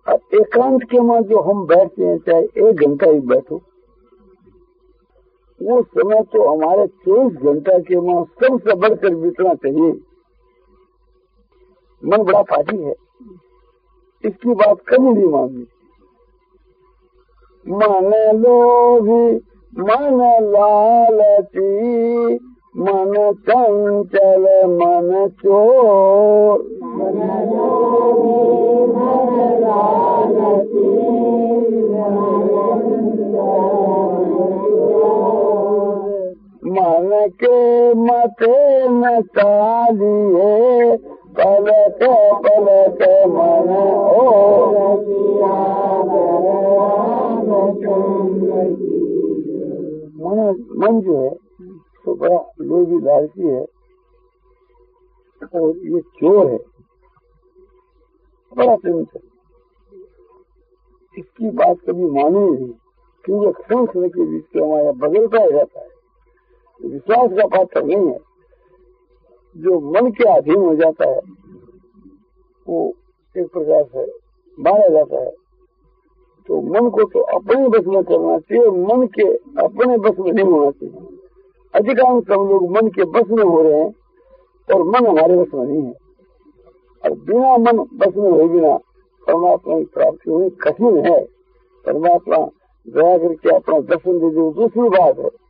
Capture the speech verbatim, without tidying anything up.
और एकांत के मां जो हम बैठते हैं, चाहे एक घंटा ही बैठो, वो समय तो हमारे चौबीस घंटा के मां सबसे बढ़कर बीतना चाहिए। मन बड़ा पाठी है, इसकी बात कभी नहीं माननी। मन लोभी मन लालची, मन चंचल मन चोर, मन के मते न चालिए, पलक पलक मन ओ। मन मन जो है तो बड़ा लोभी लालची है और ये चोर है, बड़ा चंचल। इसकी बात कभी मानी नहीं, क्योंकि क्षण क्षण के बीच के हमारा बदलता ही रहता है, विश्वास का पात्र नहीं है। जो मन के अधीन हो जाता है वो एक प्रकार से मारा जाता है। तो मन को तो अपने बस में करना चाहिए, मन के अपने बस में नहीं होना चाहिए। अधिकांश सब लोग मन के बस में हो रहे हैं और मन हमारे बस में नहीं है। और बिना मन बस में हुए बिना परमात्मा की प्राप्ति होनी कठिन है। परमात्मा दया करके अपना दर्शन दे दे, दूसरी बात है।